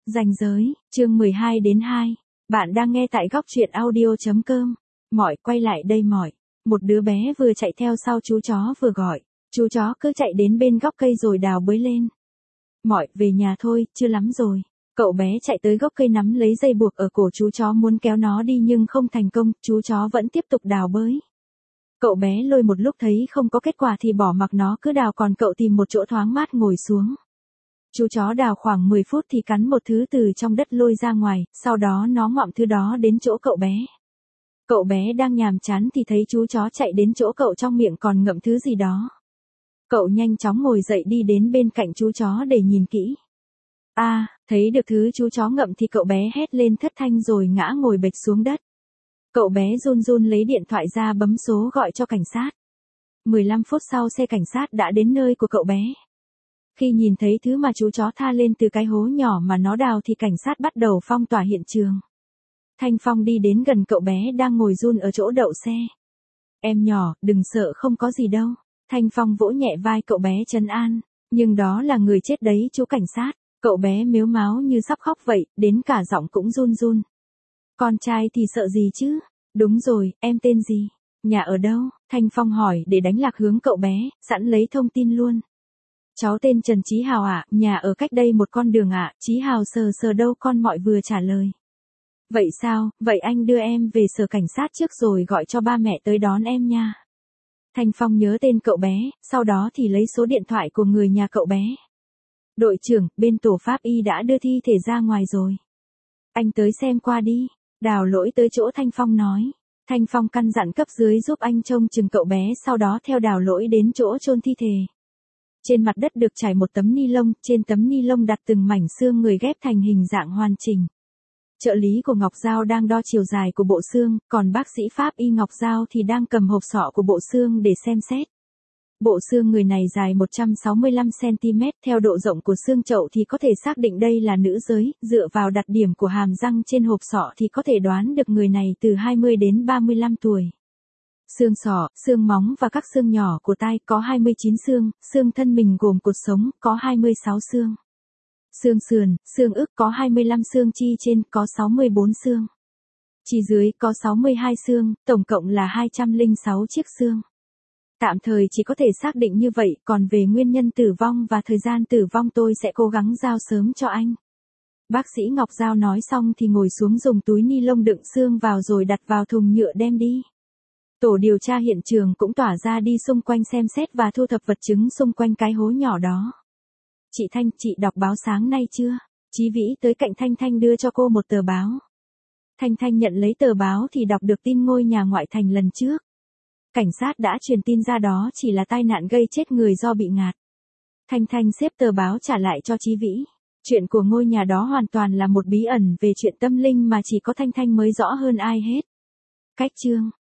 Ranh giới, chương 12 đến 2. Bạn đang nghe tại góc truyện audio.com. Mỏi, quay lại đây mỏi. Một đứa bé vừa chạy theo sau chú chó vừa gọi. Chú chó cứ chạy đến bên góc cây rồi đào bới lên. Mỏi, về nhà thôi, chưa lắm rồi. Cậu bé chạy tới gốc cây nắm lấy dây buộc ở cổ chú chó muốn kéo nó đi nhưng không thành công, chú chó vẫn tiếp tục đào bới. Cậu bé lôi một lúc thấy không có kết quả thì bỏ mặc nó cứ đào, còn cậu tìm một chỗ thoáng mát ngồi xuống. Chú chó đào khoảng 10 phút thì cắn một thứ từ trong đất lôi ra ngoài, sau đó nó ngoạm thứ đó đến chỗ cậu bé. Cậu bé đang nhàm chán thì thấy chú chó chạy đến chỗ cậu, trong miệng còn ngậm thứ gì đó. Cậu nhanh chóng ngồi dậy đi đến bên cạnh chú chó để nhìn kỹ. Thấy được thứ chú chó ngậm thì cậu bé hét lên thất thanh rồi ngã ngồi bệt xuống đất. Cậu bé run run lấy điện thoại ra bấm số gọi cho cảnh sát. 15 phút sau xe cảnh sát đã đến nơi của cậu bé. Khi nhìn thấy thứ mà chú chó tha lên từ cái hố nhỏ mà nó đào thì cảnh sát bắt đầu phong tỏa hiện trường. Thanh Phong đi đến gần cậu bé đang ngồi run ở chỗ đậu xe. Em nhỏ, đừng sợ, không có gì đâu. Thanh Phong vỗ nhẹ vai cậu bé trấn an. Nhưng đó là người chết đấy chú cảnh sát. Cậu bé mếu máo như sắp khóc vậy, đến cả giọng cũng run run. Con trai thì sợ gì chứ? Đúng rồi, em tên gì? Nhà ở đâu? Thanh Phong hỏi để đánh lạc hướng cậu bé, sẵn lấy thông tin luôn. Cháu tên Trần Chí Hào ạ, nhà ở cách đây một con đường ạ. Chí Hào sờ sờ đâu con mọi vừa trả lời. Vậy sao, vậy anh đưa em về sở cảnh sát trước rồi gọi cho ba mẹ tới đón em nha. Thanh Phong nhớ tên cậu bé, sau đó thì lấy số điện thoại của người nhà cậu bé. Đội trưởng, bên tổ pháp y đã đưa thi thể ra ngoài rồi. Anh tới xem qua đi. Đào Lỗi tới chỗ Thanh Phong nói. Thanh Phong căn dặn cấp dưới giúp anh trông chừng cậu bé, sau đó theo Đào Lỗi đến chỗ chôn thi thể. Trên mặt đất được trải một tấm ni lông, trên tấm ni lông đặt từng mảnh xương người ghép thành hình dạng hoàn chỉnh. Trợ lý của Ngọc Giao đang đo chiều dài của bộ xương, còn bác sĩ pháp y Ngọc Giao thì đang cầm hộp sọ của bộ xương để xem xét. Bộ xương người này dài 165cm, theo độ rộng của xương chậu thì có thể xác định đây là nữ giới, dựa vào đặc điểm của hàm răng trên hộp sọ thì có thể đoán được người này từ 20 đến 35 tuổi. Xương sọ, xương móng và các xương nhỏ của tai có 29 xương, xương thân mình gồm cột sống có 26 xương. Xương sườn, xương ức có 25 xương, chi trên có 64 xương. Chi dưới có 62 xương, tổng cộng là 206 chiếc xương. Tạm thời chỉ có thể xác định như vậy, còn về nguyên nhân tử vong và thời gian tử vong tôi sẽ cố gắng giao sớm cho anh. Bác sĩ Ngọc Giao nói xong thì ngồi xuống dùng túi ni lông đựng xương vào rồi đặt vào thùng nhựa đem đi. Tổ điều tra hiện trường cũng tỏa ra đi xung quanh xem xét và thu thập vật chứng xung quanh cái hố nhỏ đó. Chị Thanh, chị đọc báo sáng nay chưa? Chí Vĩ tới cạnh Thanh Thanh đưa cho cô một tờ báo. Thanh Thanh nhận lấy tờ báo thì đọc được tin ngôi nhà ngoại thành lần trước. Cảnh sát đã truyền tin ra đó chỉ là tai nạn gây chết người do bị ngạt. Thanh Thanh xếp tờ báo trả lại cho Chí Vĩ. Chuyện của ngôi nhà đó hoàn toàn là một bí ẩn về chuyện tâm linh mà chỉ có Thanh Thanh mới rõ hơn ai hết. Cách chương